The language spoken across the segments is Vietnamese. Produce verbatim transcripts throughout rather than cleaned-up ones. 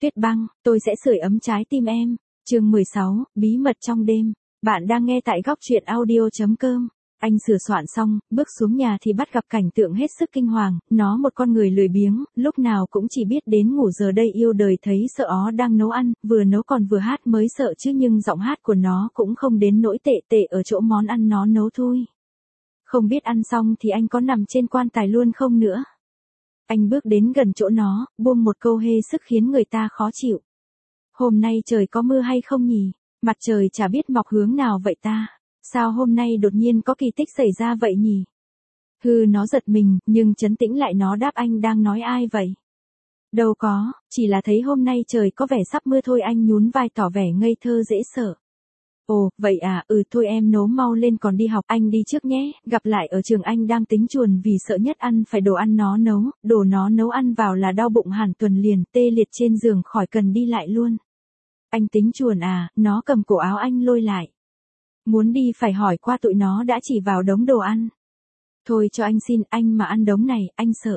Tuyết băng, tôi sẽ sưởi ấm trái tim em. Chương mười sáu, bí mật trong đêm. Bạn đang nghe tại góc truyện audio chấm com. Anh sửa soạn xong, bước xuống nhà thì bắt gặp cảnh tượng hết sức kinh hoàng, nó một con người lười biếng, lúc nào cũng chỉ biết đến ngủ, giờ đây yêu đời thấy sợ ó đang nấu ăn, vừa nấu còn vừa hát mới sợ chứ, nhưng giọng hát của nó cũng không đến nỗi tệ tệ ở chỗ món ăn nó nấu thôi. Không biết ăn xong thì anh có nằm trên quan tài luôn không nữa. Anh bước đến gần chỗ nó, buông một câu hê sức khiến người ta khó chịu. Hôm nay trời có mưa hay không nhỉ? Mặt trời chả biết mọc hướng nào vậy ta? Sao hôm nay đột nhiên có kỳ tích xảy ra vậy nhỉ? Hừ, nó giật mình, nhưng trấn tĩnh lại nó đáp, anh đang nói ai vậy? Đâu có, chỉ là thấy hôm nay trời có vẻ sắp mưa thôi, anh nhún vai tỏ vẻ ngây thơ dễ sợ. Ồ, vậy à, ừ thôi em nấu mau lên còn đi học, anh đi trước nhé, gặp lại ở trường. Anh đang tính chuồn vì sợ nhất ăn phải đồ ăn nó nấu, đồ nó nấu ăn vào là đau bụng hẳn tuần liền, tê liệt trên giường khỏi cần đi lại luôn. Anh tính chuồn à? Nó cầm cổ áo anh lôi lại. Muốn đi phải hỏi qua tụi nó đã, chỉ vào đống đồ ăn. Thôi cho anh xin, anh mà ăn đống này, anh sợ.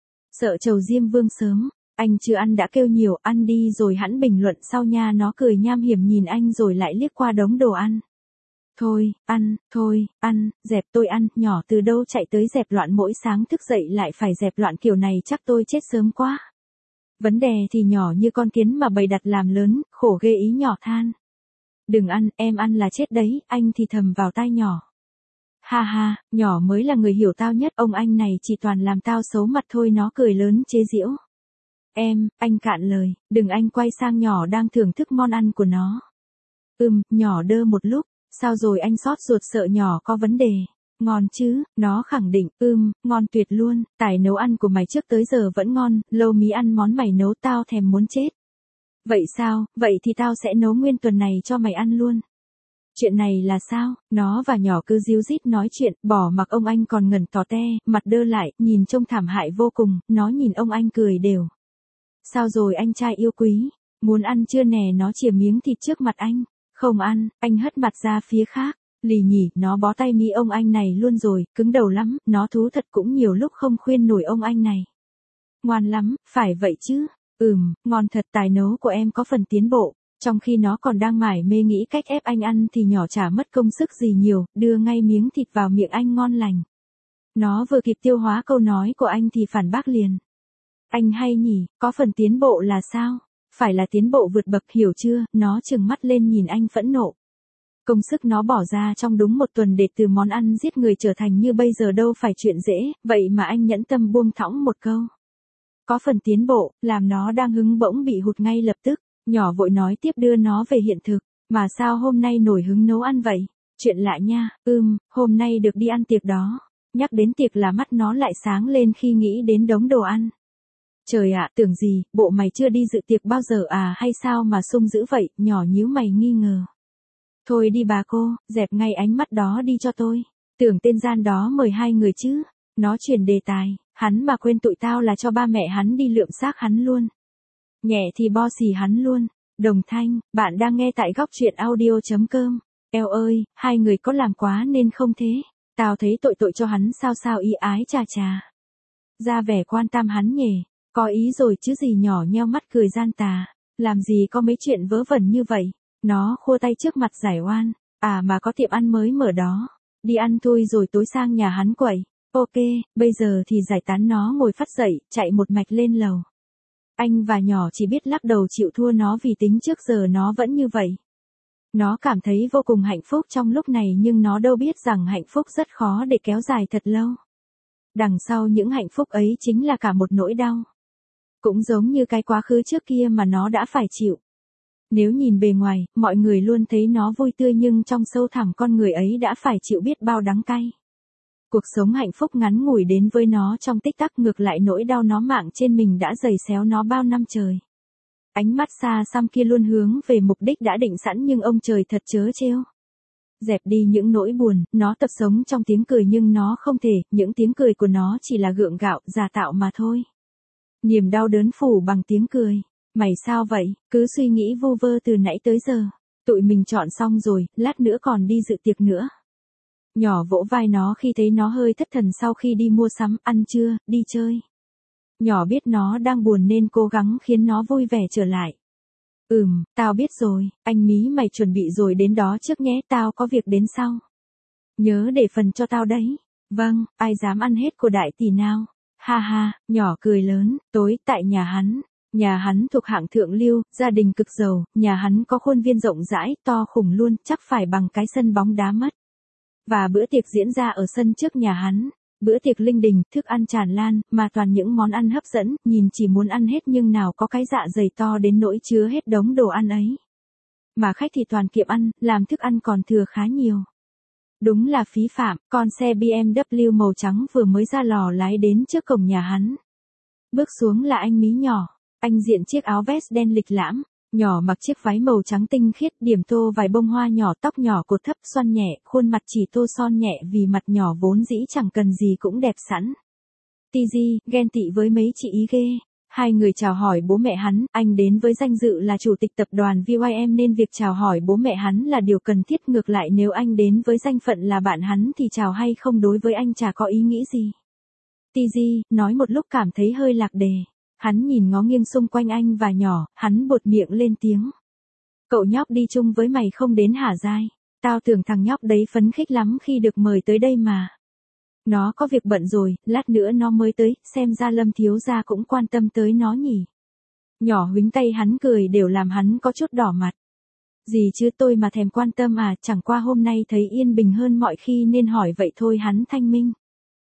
Sợ trầu Diêm Vương sớm. Anh chưa ăn đã kêu nhiều, ăn đi rồi hẵng bình luận sau nha. Nó cười nham hiểm nhìn anh rồi lại liếc qua đống đồ ăn. Thôi, ăn, thôi, ăn, dẹp tôi ăn, nhỏ từ đâu chạy tới dẹp loạn, mỗi sáng thức dậy lại phải dẹp loạn kiểu này chắc tôi chết sớm quá. Vấn đề thì nhỏ như con kiến mà bày đặt làm lớn, khổ ghê, ý nhỏ than. Đừng ăn, em ăn là chết đấy, anh thì thầm vào tai nhỏ. Ha ha, nhỏ mới là người hiểu tao nhất, ông anh này chỉ toàn làm tao xấu mặt thôi. Nó cười lớn chế giễu. Em, anh cạn lời, đừng. Anh quay sang nhỏ đang thưởng thức món ăn của nó. Ừm, nhỏ đơ một lúc, sao rồi anh? Xót ruột sợ nhỏ có vấn đề. Ngon chứ, nó khẳng định, ưm, ngon tuyệt luôn, tài nấu ăn của mày trước tới giờ vẫn ngon, lâu mí ăn món mày nấu tao thèm muốn chết. Vậy sao, vậy thì tao sẽ nấu nguyên tuần này cho mày ăn luôn. Chuyện này là sao? Nó và nhỏ cứ díu dít nói chuyện, bỏ mặc ông anh còn ngẩn tò te, mặt đơ lại, nhìn trông thảm hại vô cùng. Nó nhìn ông anh cười đều. Sao rồi anh trai yêu quý, muốn ăn chưa nè? Nó chìa miếng thịt trước mặt anh. Không ăn, anh hất mặt ra phía khác. Lì nhỉ, nó bó tay mi ông anh này luôn rồi, cứng đầu lắm, nó thú thật cũng nhiều lúc không khuyên nổi ông anh này. Ngoan lắm, phải vậy chứ? Ừm, ngon thật, tài nấu của em có phần tiến bộ. Trong khi nó còn đang mải mê nghĩ cách ép anh ăn thì nhỏ chả mất công sức gì nhiều, đưa ngay miếng thịt vào miệng anh ngon lành. Nó vừa kịp tiêu hóa câu nói của anh thì phản bác liền. Anh hay nhỉ, có phần tiến bộ là sao? Phải là tiến bộ vượt bậc, hiểu chưa? Nó trừng mắt lên nhìn anh phẫn nộ. Công sức nó bỏ ra trong đúng một tuần để từ món ăn giết người trở thành như bây giờ đâu phải chuyện dễ, vậy mà anh nhẫn tâm buông thõng một câu. Có phần tiến bộ, làm nó đang hứng bỗng bị hụt ngay lập tức. Nhỏ vội nói tiếp đưa nó về hiện thực. Mà sao hôm nay nổi hứng nấu ăn vậy? Chuyện lạ nha, ưm, hôm nay được đi ăn tiệc đó. Nhắc đến tiệc là mắt nó lại sáng lên khi nghĩ đến đống đồ ăn. Trời ạ, tưởng gì, bộ mày chưa đi dự tiệc bao giờ à hay sao mà sung dữ vậy? Nhỏ nhíu mày nghi ngờ. Thôi đi bà cô, dẹp ngay ánh mắt đó đi cho tôi. Tưởng tên gian đó mời hai người chứ. Nó chuyển đề tài, hắn mà quên tụi tao là cho ba mẹ hắn đi lượm xác hắn luôn. Nhẹ thì bo xì hắn luôn. Đồng Thanh, bạn đang nghe tại góc truyện audio chấm com. Eo ơi, hai người có làm quá nên không thế. Tao thấy tội tội cho hắn sao sao y ái chà chà. Ra vẻ quan tâm hắn nhỉ. Có ý rồi chứ gì. Nhỏ nheo mắt cười gian tà. Làm gì có mấy chuyện vớ vẩn như vậy. Nó khua tay trước mặt giải oan. À mà có tiệm ăn mới mở đó. Đi ăn thôi rồi tối sang nhà hắn quẩy. Ok, bây giờ thì giải tán. Nó ngồi phắt dậy, chạy một mạch lên lầu. Anh và nhỏ chỉ biết lắc đầu chịu thua nó vì tính trước giờ nó vẫn như vậy. Nó cảm thấy vô cùng hạnh phúc trong lúc này nhưng nó đâu biết rằng hạnh phúc rất khó để kéo dài thật lâu. Đằng sau những hạnh phúc ấy chính là cả một nỗi đau. Cũng giống như cái quá khứ trước kia mà nó đã phải chịu. Nếu nhìn bề ngoài, mọi người luôn thấy nó vui tươi nhưng trong sâu thẳm con người ấy đã phải chịu biết bao đắng cay. Cuộc sống hạnh phúc ngắn ngủi đến với nó trong tích tắc, ngược lại nỗi đau nó mạng trên mình đã giày xéo nó bao năm trời. Ánh mắt xa xăm kia luôn hướng về mục đích đã định sẵn nhưng ông trời thật trớ trêu. Dẹp đi những nỗi buồn, nó tập sống trong tiếng cười nhưng nó không thể, những tiếng cười của nó chỉ là gượng gạo, giả tạo mà thôi. Niềm đau đớn phủ bằng tiếng cười. Mày sao vậy, cứ suy nghĩ vu vơ từ nãy tới giờ. Tụi mình chọn xong rồi, lát nữa còn đi dự tiệc nữa. Nhỏ vỗ vai nó khi thấy nó hơi thất thần sau khi đi mua sắm. Ăn chưa, đi chơi. Nhỏ biết nó đang buồn nên cố gắng khiến nó vui vẻ trở lại. Ừm, tao biết rồi, anh mí mày chuẩn bị rồi đến đó trước nhé, tao có việc đến sau. Nhớ để phần cho tao đấy. Vâng, ai dám ăn hết của đại tỷ nào. Ha ha, nhỏ cười lớn, tối tại nhà hắn. Nhà hắn thuộc hạng thượng lưu, gia đình cực giàu, nhà hắn có khuôn viên rộng rãi, to khủng luôn, chắc phải bằng cái sân bóng đá mất. Và bữa tiệc diễn ra ở sân trước nhà hắn. Bữa tiệc linh đình, thức ăn tràn lan, mà toàn những món ăn hấp dẫn, nhìn chỉ muốn ăn hết nhưng nào có cái dạ dày to đến nỗi chứa hết đống đồ ăn ấy. Mà khách thì toàn kiệm ăn, làm thức ăn còn thừa khá nhiều. Đúng là phí phạm, con xe bê em vê màu trắng vừa mới ra lò lái đến trước cổng nhà hắn. Bước xuống là anh mí nhỏ, anh diện chiếc áo vest đen lịch lãm, nhỏ mặc chiếc váy màu trắng tinh khiết, điểm tô vài bông hoa nhỏ, tóc nhỏ cột thấp xoăn nhẹ, khuôn mặt chỉ tô son nhẹ vì mặt nhỏ vốn dĩ chẳng cần gì cũng đẹp sẵn. Tì gì, ghen tị với mấy chị ý ghê. Hai người chào hỏi bố mẹ hắn, anh đến với danh dự là chủ tịch tập đoàn vê i em nên việc chào hỏi bố mẹ hắn là điều cần thiết, ngược lại nếu anh đến với danh phận là bạn hắn thì chào hay không đối với anh chả có ý nghĩ gì. Tì gì, nói một lúc cảm thấy hơi lạc đề. Hắn nhìn ngó nghiêng xung quanh anh và nhỏ, hắn bột miệng lên tiếng. Cậu nhóc đi chung với mày không đến hả Giai? Tao tưởng thằng nhóc đấy phấn khích lắm khi được mời tới đây mà. Nó có việc bận rồi, lát nữa nó mới tới, xem ra Lâm thiếu gia cũng quan tâm tới nó nhỉ. Nhỏ huých tay hắn cười đều làm hắn có chút đỏ mặt. Gì chứ tôi mà thèm quan tâm à, chẳng qua hôm nay thấy yên bình hơn mọi khi nên hỏi vậy thôi. Hắn thanh minh.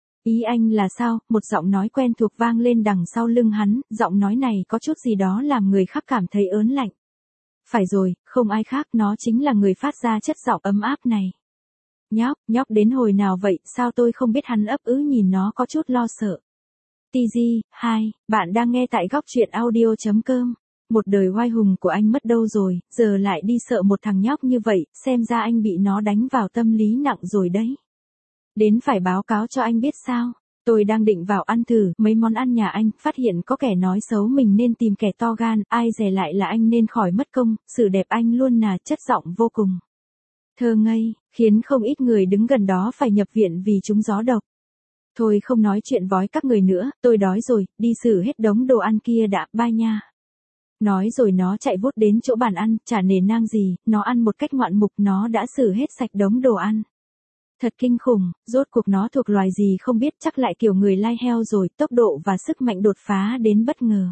Ý anh là sao? Một giọng nói quen thuộc vang lên đằng sau lưng hắn, giọng nói này có chút gì đó làm người khác cảm thấy ớn lạnh. Phải rồi, không ai khác, nó chính là người phát ra chất giọng ấm áp này. Nhóc, nhóc đến hồi nào vậy, sao tôi không biết? Hắn ấp ứ nhìn nó có chút lo sợ. tê giê, hai, bạn đang nghe tại góc truyện audio chấm com. Một đời oai hùng của anh mất đâu rồi, giờ lại đi sợ một thằng nhóc như vậy, xem ra anh bị nó đánh vào tâm lý nặng rồi đấy. Đến phải báo cáo cho anh biết sao? Tôi đang định vào ăn thử mấy món ăn nhà anh, phát hiện có kẻ nói xấu mình nên tìm kẻ to gan, ai dè lại là anh nên khỏi mất công, xử đẹp anh luôn nà, chất giọng vô cùng thơ ngây, khiến không ít người đứng gần đó phải nhập viện vì trúng gió độc. Thôi không nói chuyện vói các người nữa, tôi đói rồi, đi xử hết đống đồ ăn kia đã, bye nha. Nói rồi nó chạy vút đến chỗ bàn ăn, chả nề nang gì, nó ăn một cách ngoạn mục, nó đã xử hết sạch đống đồ ăn. Thật kinh khủng, rốt cuộc nó thuộc loài gì không biết, chắc lại kiểu người lai heo rồi, tốc độ và sức mạnh đột phá đến bất ngờ.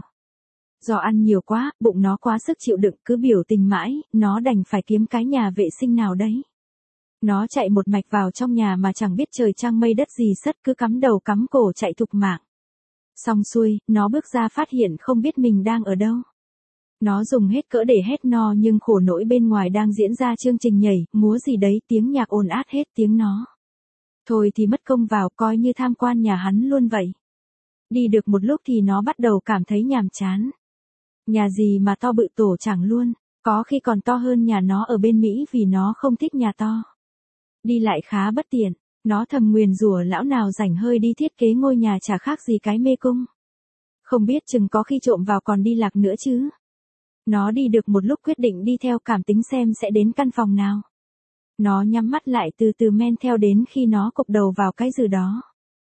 Do ăn nhiều quá, bụng nó quá sức chịu đựng, cứ biểu tình mãi, nó đành phải kiếm cái nhà vệ sinh nào đấy. Nó chạy một mạch vào trong nhà mà chẳng biết trời trăng mây đất gì sất, cứ cắm đầu cắm cổ chạy thục mạng. Xong xuôi, nó bước ra phát hiện không biết mình đang ở đâu. Nó dùng hết cỡ để hét no nhưng khổ nỗi bên ngoài đang diễn ra chương trình nhảy, múa gì đấy, tiếng nhạc ồn át hết tiếng nó. Thôi thì mất công vào, coi như tham quan nhà hắn luôn vậy. Đi được một lúc thì nó bắt đầu cảm thấy nhàm chán. Nhà gì mà to bự tổ chẳng luôn, có khi còn to hơn nhà nó ở bên Mỹ vì nó không thích nhà to. Đi lại khá bất tiện, nó thầm nguyền rủa lão nào rảnh hơi đi thiết kế ngôi nhà chả khác gì cái mê cung. Không biết chừng có khi trộm vào còn đi lạc nữa chứ. Nó đi được một lúc quyết định đi theo cảm tính xem sẽ đến căn phòng nào. Nó nhắm mắt lại từ từ men theo đến khi nó cụp đầu vào cái gì đó.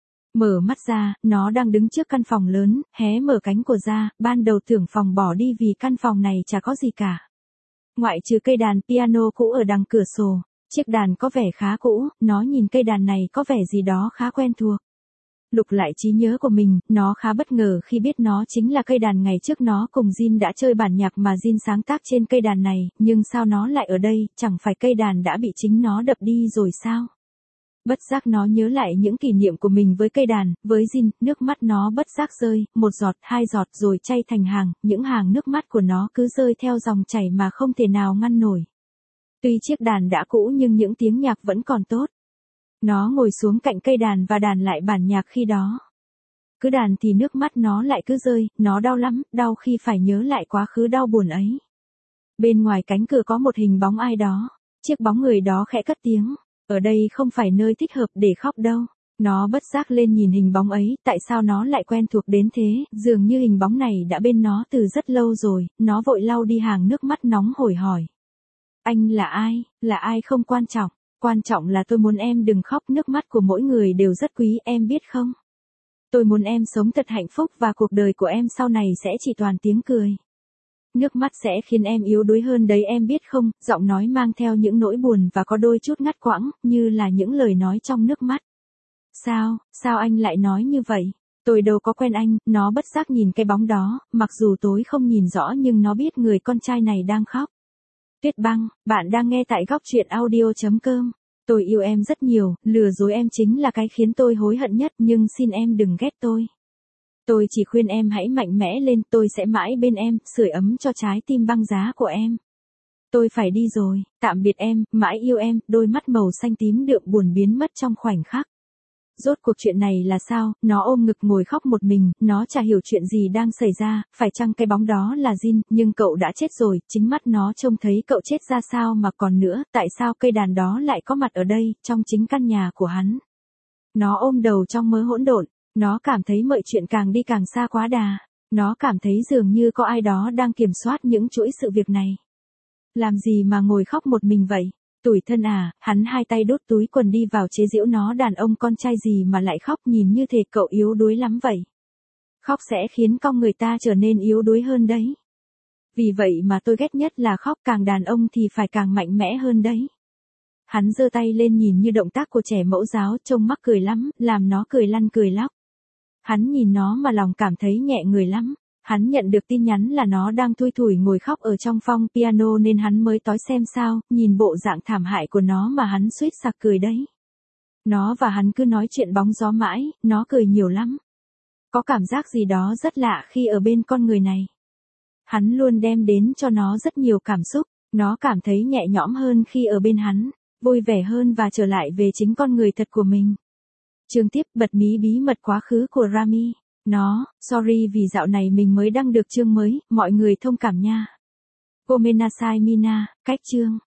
Mở mắt ra, nó đang đứng trước căn phòng lớn, hé mở cánh của ra, ban đầu tưởng phòng bỏ đi vì căn phòng này chả có gì cả. Ngoại trừ cây đàn piano cũ ở đằng cửa sổ, chiếc đàn có vẻ khá cũ, nó nhìn cây đàn này có vẻ gì đó khá quen thuộc. Lục lại trí nhớ của mình, nó khá bất ngờ khi biết nó chính là cây đàn ngày trước nó cùng Jin đã chơi bản nhạc mà Jin sáng tác trên cây đàn này, nhưng sao nó lại ở đây, chẳng phải cây đàn đã bị chính nó đập đi rồi sao? Bất giác nó nhớ lại những kỷ niệm của mình với cây đàn, với Jin, nước mắt nó bất giác rơi, một giọt, hai giọt rồi chay thành hàng, những hàng nước mắt của nó cứ rơi theo dòng chảy mà không thể nào ngăn nổi. Tuy chiếc đàn đã cũ nhưng những tiếng nhạc vẫn còn tốt. Nó ngồi xuống cạnh cây đàn và đàn lại bản nhạc khi đó. Cứ đàn thì nước mắt nó lại cứ rơi, nó đau lắm, đau khi phải nhớ lại quá khứ đau buồn ấy. Bên ngoài cánh cửa có một hình bóng ai đó, chiếc bóng người đó khẽ cất tiếng, ở đây không phải nơi thích hợp để khóc đâu. Nó bất giác lên nhìn hình bóng ấy, tại sao nó lại quen thuộc đến thế, dường như hình bóng này đã bên nó từ rất lâu rồi, nó vội lau đi hàng nước mắt nóng hổi hỏi. Anh là ai, là ai không quan trọng. Quan trọng là tôi muốn em đừng khóc, nước mắt của mỗi người đều rất quý, em biết không? Tôi muốn em sống thật hạnh phúc và cuộc đời của em sau này sẽ chỉ toàn tiếng cười. Nước mắt sẽ khiến em yếu đuối hơn đấy em biết không, giọng nói mang theo những nỗi buồn và có đôi chút ngắt quãng, như là những lời nói trong nước mắt. Sao, sao anh lại nói như vậy? Tôi đâu có quen anh, nó bất giác nhìn cái bóng đó, mặc dù tối không nhìn rõ nhưng nó biết người con trai này đang khóc. Tuyết Băng, bạn đang nghe tại góc truyện audio.com. Tôi yêu em rất nhiều, lừa dối em chính là cái khiến tôi hối hận nhất nhưng xin em đừng ghét tôi. Tôi chỉ khuyên em hãy mạnh mẽ lên, tôi sẽ mãi bên em, sưởi ấm cho trái tim băng giá của em. Tôi phải đi rồi, tạm biệt em, mãi yêu em, đôi mắt màu xanh tím đượm buồn biến mất trong khoảnh khắc. Rốt cuộc chuyện này là sao, nó ôm ngực ngồi khóc một mình, nó chả hiểu chuyện gì đang xảy ra, phải chăng cái bóng đó là Jin, nhưng cậu đã chết rồi, chính mắt nó trông thấy cậu chết ra sao mà còn nữa, tại sao cây đàn đó lại có mặt ở đây, trong chính căn nhà của hắn. Nó ôm đầu trong mớ hỗn độn, nó cảm thấy mọi chuyện càng đi càng xa quá đà, nó cảm thấy dường như có ai đó đang kiểm soát những chuỗi sự việc này. Làm gì mà ngồi khóc một mình vậy? Tủi thân à, hắn hai tay đút túi quần đi vào chế giễu nó đàn ông con trai gì mà lại khóc nhìn như thể cậu yếu đuối lắm vậy. Khóc sẽ khiến con người ta trở nên yếu đuối hơn đấy. Vì vậy mà tôi ghét nhất là khóc càng đàn ông thì phải càng mạnh mẽ hơn đấy. Hắn giơ tay lên nhìn như động tác của trẻ mẫu giáo trông mắc cười lắm, làm nó cười lăn cười lóc. Hắn nhìn nó mà lòng cảm thấy nhẹ người lắm. Hắn nhận được tin nhắn là nó đang thui thủi ngồi khóc ở trong phòng piano nên hắn mới tối xem sao, nhìn bộ dạng thảm hại của nó mà hắn suýt sặc cười đấy. Nó và hắn cứ nói chuyện bóng gió mãi, nó cười nhiều lắm. Có cảm giác gì đó rất lạ khi ở bên con người này. Hắn luôn đem đến cho nó rất nhiều cảm xúc, nó cảm thấy nhẹ nhõm hơn khi ở bên hắn, vui vẻ hơn và trở lại về chính con người thật của mình. Chương tiếp bật mí bí mật quá khứ của Rami. Nó, sorry vì dạo này mình mới đăng được chương mới, mọi người thông cảm nha. Gomenasai Mina, cách chương.